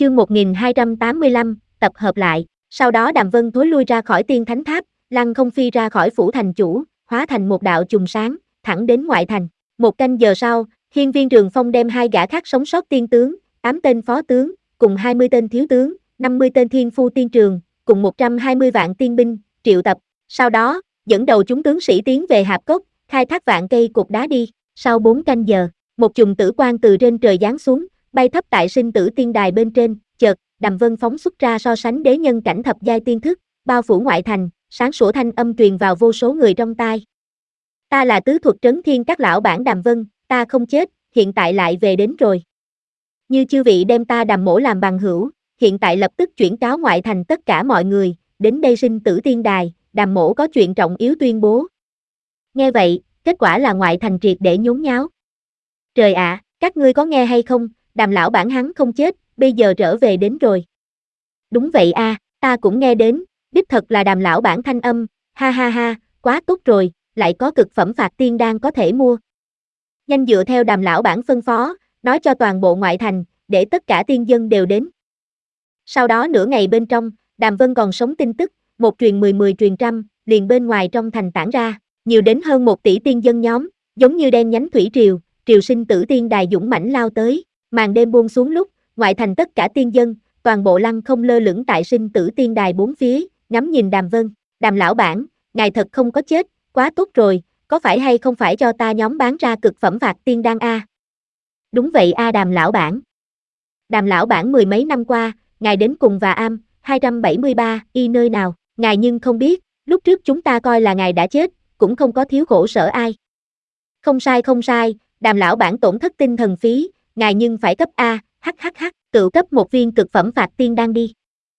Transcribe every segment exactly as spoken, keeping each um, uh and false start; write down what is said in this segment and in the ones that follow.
Chương một nghìn hai trăm tám mươi lăm, tập hợp lại. Sau đó Đàm Vân thối lui ra khỏi Tiên Thánh Tháp, lăng không phi ra khỏi phủ thành chủ, hóa thành một đạo chùm sáng, thẳng đến ngoại thành. Một canh giờ sau, Hiên Viên Trường Phong đem hai gã khác sống sót tiên tướng, tám tên phó tướng, cùng hai mươi tên thiếu tướng, năm mươi tên thiên phu tiên trường, cùng một trăm hai mươi vạn tiên binh, triệu tập. Sau đó, dẫn đầu chúng tướng sĩ tiến về Hạp Cốc, khai thác vạn cây cột đá đi. Sau bốn canh giờ, một chùm tử quang từ trên trời giáng xuống, bay thấp tại sinh tử tiên đài bên trên, chợt, Đàm Vân phóng xuất ra so sánh đế nhân cảnh thập giai tiên thức, bao phủ ngoại thành, sáng sủa thanh âm truyền vào vô số người trong tai. Ta là tứ thuật trấn thiên các lão bản Đàm Vân, ta không chết, hiện tại lại về đến rồi. Như chư vị đem ta Đàm mỗ làm bằng hữu, hiện tại lập tức chuyển cáo ngoại thành tất cả mọi người, đến đây sinh tử tiên đài, Đàm mỗ có chuyện trọng yếu tuyên bố. Nghe vậy, kết quả là ngoại thành triệt để nhốn nháo. Trời ạ, à, các ngươi có nghe hay không, Đàm lão bản hắn không chết, bây giờ trở về đến rồi. Đúng vậy a, à, ta cũng nghe đến, đích thật là Đàm lão bản thanh âm, ha ha ha, quá tốt rồi, lại có cực phẩm phạt tiên đan có thể mua. Nhanh dựa theo Đàm lão bản phân phó, nói cho toàn bộ ngoại thành, để tất cả tiên dân đều đến. Sau đó nửa ngày bên trong, Đàm Vân còn sống tin tức, một truyền mười mười truyền trăm, liền bên ngoài trong thành tản ra, nhiều đến hơn một tỷ tiên dân nhóm, giống như đen nhánh thủy triều, triều sinh tử tiên đài dũng mãnh lao tới, màn đêm buông xuống lúc, ngoại thành tất cả tiên dân, toàn bộ lăng không lơ lửng tại sinh tử tiên đài bốn phía, ngắm nhìn Đàm Vân, Đàm lão bản, ngài thật không có chết, quá tốt rồi, có phải hay không phải cho ta nhóm bán ra cực phẩm phạt tiên đan a? Đúng vậy a Đàm lão bản. Đàm lão bản mười mấy năm qua, ngài đến cùng và am, hai trăm bảy mươi ba, y nơi nào, ngài nhưng không biết, lúc trước chúng ta coi là ngài đã chết, cũng không có thiếu khổ sở ai. Không sai không sai, Đàm lão bản tổn thất tinh thần phí, ngài nhưng phải cấp A, hhh, tự cấp một viên cực phẩm phạt tiên đan đi.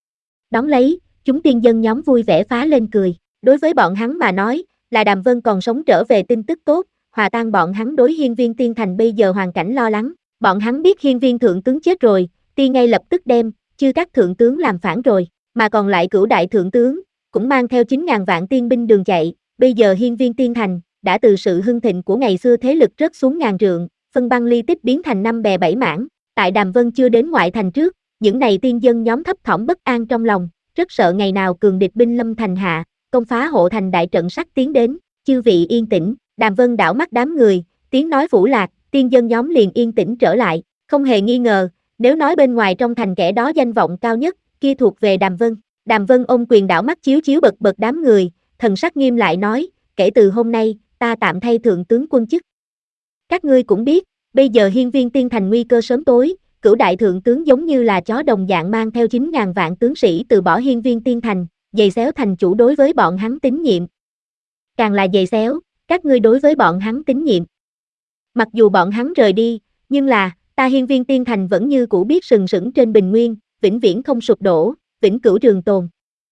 Đón lấy, chúng tiên dân nhóm vui vẻ phá lên cười, đối với bọn hắn mà nói, là Đàm Vân còn sống trở về tin tức tốt, hòa tan bọn hắn đối Hiên Viên Tiên Thành bây giờ hoàn cảnh lo lắng, bọn hắn biết Hiên Viên thượng tướng chết rồi, tiên ngay lập tức đem, chư các thượng tướng làm phản rồi, mà còn lại cửu đại thượng tướng, cũng mang theo chín ngàn vạn tiên binh đường chạy, bây giờ Hiên Viên Tiên Thành, đã từ sự hưng thịnh của ngày xưa thế lực rớt xuống ngàn trượng, phân băng ly tích biến thành năm bè bảy mảng, tại Đàm Vân chưa đến ngoại thành trước, những này tiên dân nhóm thấp thỏm bất an trong lòng, rất sợ ngày nào cường địch binh lâm thành hạ, công phá hộ thành đại trận sắp tiến đến, chư vị yên tĩnh, Đàm Vân đảo mắt đám người, tiếng nói vũ lạc, tiên dân nhóm liền yên tĩnh trở lại, không hề nghi ngờ, nếu nói bên ngoài trong thành kẻ đó danh vọng cao nhất, kia thuộc về Đàm Vân. Đàm Vân ôm quyền đảo mắt chiếu chiếu bật bật đám người, thần sắc nghiêm lại nói, kể từ hôm nay, ta tạm thay thượng tướng quân chức. Các ngươi cũng biết, bây giờ Hiên Viên Tiên Thành nguy cơ sớm tối, cửu đại thượng tướng giống như là chó đồng dạng mang theo chín ngàn vạn tướng sĩ từ bỏ Hiên Viên Tiên Thành, giày xéo thành chủ đối với bọn hắn tín nhiệm. Càng là giày xéo, các ngươi đối với bọn hắn tín nhiệm. Mặc dù bọn hắn rời đi, nhưng là, ta Hiên Viên Tiên Thành vẫn như cũ biết sừng sững trên bình nguyên, vĩnh viễn không sụp đổ, vĩnh cửu trường tồn.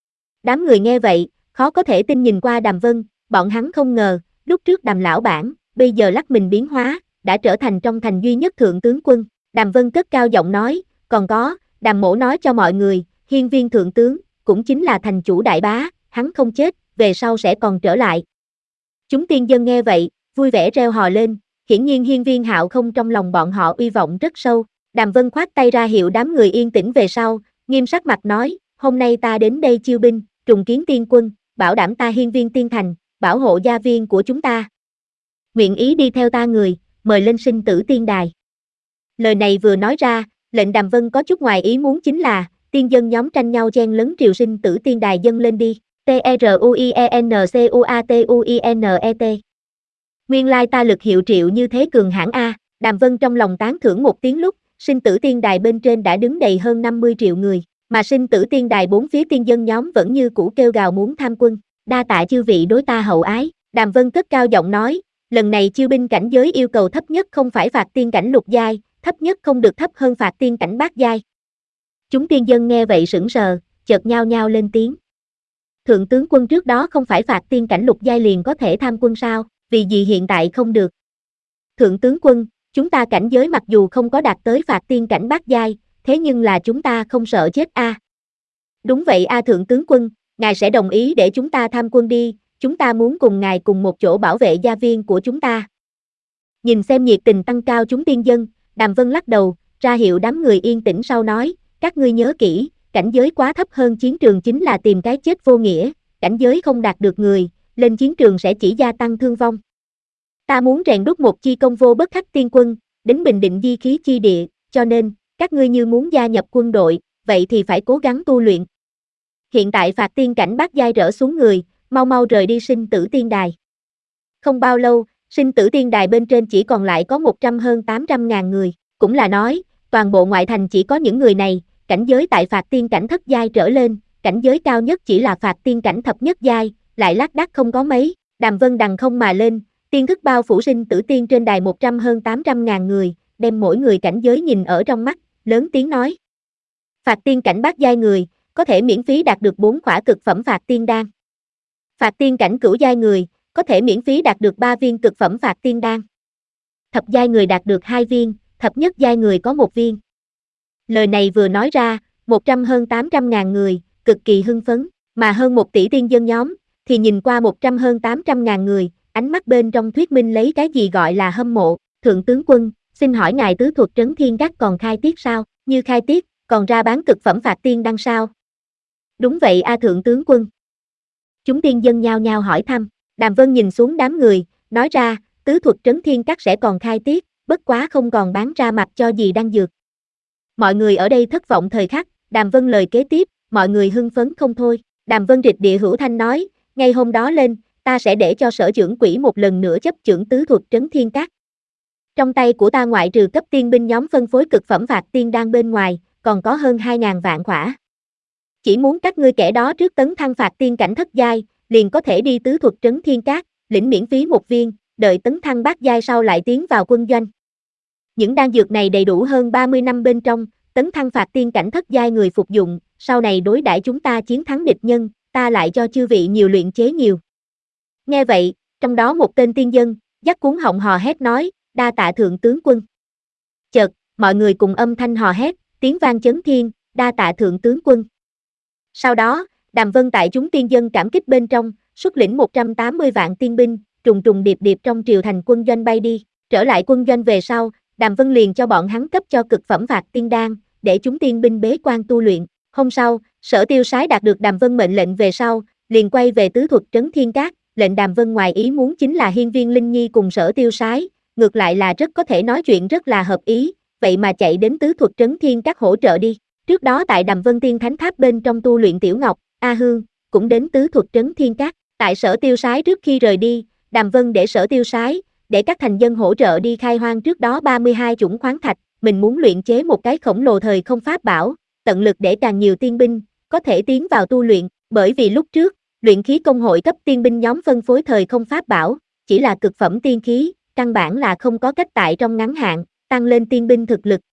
Đám người nghe vậy, khó có thể tin nhìn qua Đàm Vân, bọn hắn không ngờ, lúc trước Đàm lão bản, bây giờ lắc mình biến hóa, đã trở thành trong thành duy nhất thượng tướng quân. Đàm Vân cất cao giọng nói, còn có, Đàm mỗ nói cho mọi người, Hiên Viên thượng tướng, cũng chính là thành chủ đại bá, hắn không chết, về sau sẽ còn trở lại. Chúng tiên dân nghe vậy, vui vẻ reo hò lên, hiển nhiên Hiên Viên Hạo không trong lòng bọn họ uy vọng rất sâu. Đàm Vân khoát tay ra hiệu đám người yên tĩnh về sau, nghiêm sắc mặt nói, hôm nay ta đến đây chiêu binh, trùng kiến tiên quân, bảo đảm ta Hiên Viên Tiên Thành, bảo hộ gia viên của chúng ta. Nguyện ý đi theo ta người, mời lên sinh tử tiên đài. Lời này vừa nói ra, lệnh Đàm Vân có chút ngoài ý muốn chính là, tiên dân nhóm tranh nhau chen lấn triều sinh tử tiên đài dâng lên đi, T R U I E N C U A T U I N E T. Nguyên lai ta lực hiệu triệu như thế cường hãn A, Đàm Vân trong lòng tán thưởng một tiếng lúc, sinh tử tiên đài bên trên đã đứng đầy hơn năm mươi triệu người, mà sinh tử tiên đài bốn phía tiên dân nhóm vẫn như cũ kêu gào muốn tham quân, đa tạ chư vị đối ta hậu ái, Đàm Vân cất cao giọng nói, lần này chiêu binh cảnh giới yêu cầu thấp nhất không phải phạt tiên cảnh lục giai, thấp nhất không được thấp hơn phạt tiên cảnh bát giai. Chúng tiên dân nghe vậy sững sờ, chợt nhao nhao lên tiếng. Thượng tướng quân trước đó không phải phạt tiên cảnh lục giai liền có thể tham quân sao, vì gì hiện tại không được? Thượng tướng quân, chúng ta cảnh giới mặc dù không có đạt tới phạt tiên cảnh bát giai, thế nhưng là chúng ta không sợ chết a. À. Đúng vậy a à, thượng tướng quân, ngài sẽ đồng ý để chúng ta tham quân đi, chúng ta muốn cùng ngài cùng một chỗ bảo vệ gia viên của chúng ta. Nhìn xem nhiệt tình tăng cao chúng tiên dân, Đàm Vân lắc đầu, ra hiệu đám người yên tĩnh sau nói, các ngươi nhớ kỹ, cảnh giới quá thấp hơn chiến trường chính là tìm cái chết vô nghĩa, cảnh giới không đạt được người, lên chiến trường sẽ chỉ gia tăng thương vong. Ta muốn rèn đúc một chi công vô bất khắc tiên quân, đến bình định di khí chi địa, cho nên, các ngươi như muốn gia nhập quân đội, vậy thì phải cố gắng tu luyện. Hiện tại phạt tiên cảnh bát giai rỡ xuống người, mau mau rời đi sinh tử tiên đài. Không bao lâu, sinh tử tiên đài bên trên chỉ còn lại có một trăm hơn tám trăm ngàn người, cũng là nói, toàn bộ ngoại thành chỉ có những người này, cảnh giới tại phạt tiên cảnh thất giai trở lên, cảnh giới cao nhất chỉ là phạt tiên cảnh thập nhất giai, lại lác đác không có mấy, Đàm Vân đằng không mà lên, tiên thức bao phủ sinh tử tiên trên đài một trăm hơn tám trăm ngàn người, đem mỗi người cảnh giới nhìn ở trong mắt, lớn tiếng nói. Phạt tiên cảnh bát giai người, có thể miễn phí đạt được bốn khỏa cực phẩm phạt tiên đan. Phạt tiên cảnh cửu giai người, có thể miễn phí đạt được ba viên cực phẩm phạt tiên đan. Thập giai người đạt được hai viên, thập nhất giai người có một viên. Lời này vừa nói ra, một trăm hơn tám trăm ngàn người, cực kỳ hưng phấn, mà hơn một tỷ tiên dân nhóm, thì nhìn qua một trăm hơn tám trăm ngàn người, ánh mắt bên trong thuyết minh lấy cái gì gọi là hâm mộ. Thượng tướng quân, xin hỏi ngài tứ thuật trấn thiên các còn khai tiết sao? Như khai tiết, còn ra bán cực phẩm phạt tiên đan sao? Đúng vậy a thượng tướng quân. Chúng tiên dân nhao nhao hỏi thăm, Đàm Vân nhìn xuống đám người, nói ra, tứ thuật trấn thiên các sẽ còn khai tiết, bất quá không còn bán ra mặt cho gì đan dược. Mọi người ở đây thất vọng thời khắc, Đàm Vân lời kế tiếp, mọi người hưng phấn không thôi. Đàm Vân rịch địa hữu thanh nói, ngay hôm đó lên, ta sẽ để cho sở trưởng quỹ một lần nữa chấp chưởng tứ thuật trấn thiên các. Trong tay của ta ngoại trừ cấp tiên binh nhóm phân phối cực phẩm phạt tiên đan bên ngoài, còn có hơn hai ngàn vạn khỏa. Chỉ muốn các ngươi kẻ đó trước tấn thăng phạt tiên cảnh thất giai, liền có thể đi tứ thuật trấn thiên các, lĩnh miễn phí một viên, đợi tấn thăng bát giai sau lại tiến vào quân doanh. Những đan dược này đầy đủ hơn ba mươi năm bên trong, tấn thăng phạt tiên cảnh thất giai người phục dụng, sau này đối đãi chúng ta chiến thắng địch nhân, ta lại cho chư vị nhiều luyện chế nhiều. Nghe vậy, trong đó một tên tiên dân, dắt cuốn họng hò hét nói, đa tạ thượng tướng quân. Chợt, mọi người cùng âm thanh hò hét, tiếng vang chấn thiên, đa tạ thượng tướng quân. Sau đó, Đàm Vân tại chúng tiên dân cảm kích bên trong, xuất lĩnh một trăm tám mươi vạn tiên binh, trùng trùng điệp điệp trong triều thành quân doanh bay đi, trở lại quân doanh về sau, Đàm Vân liền cho bọn hắn cấp cho cực phẩm phạt tiên đan, để chúng tiên binh bế quan tu luyện. Hôm sau, Sở Tiêu Sái đạt được Đàm Vân mệnh lệnh về sau, liền quay về tứ thuật trấn thiên các, lệnh Đàm Vân ngoài ý muốn chính là Hiên Viên Linh Nhi cùng Sở Tiêu Sái, ngược lại là rất có thể nói chuyện rất là hợp ý, vậy mà chạy đến tứ thuật trấn thiên các hỗ trợ đi. Trước đó tại Đàm Vân Tiên Thánh Tháp bên trong tu luyện Tiểu Ngọc, A Hương, cũng đến tứ thuật trấn thiên các, tại Sở Tiêu Sái trước khi rời đi, Đàm Vân để Sở Tiêu Sái, để các thành dân hỗ trợ đi khai hoang trước đó ba mươi hai chủng khoáng thạch, mình muốn luyện chế một cái khổng lồ thời không pháp bảo, tận lực để càng nhiều tiên binh, có thể tiến vào tu luyện, bởi vì lúc trước, luyện khí công hội cấp tiên binh nhóm phân phối thời không pháp bảo, chỉ là cực phẩm tiên khí, căn bản là không có cách tại trong ngắn hạn, tăng lên tiên binh thực lực,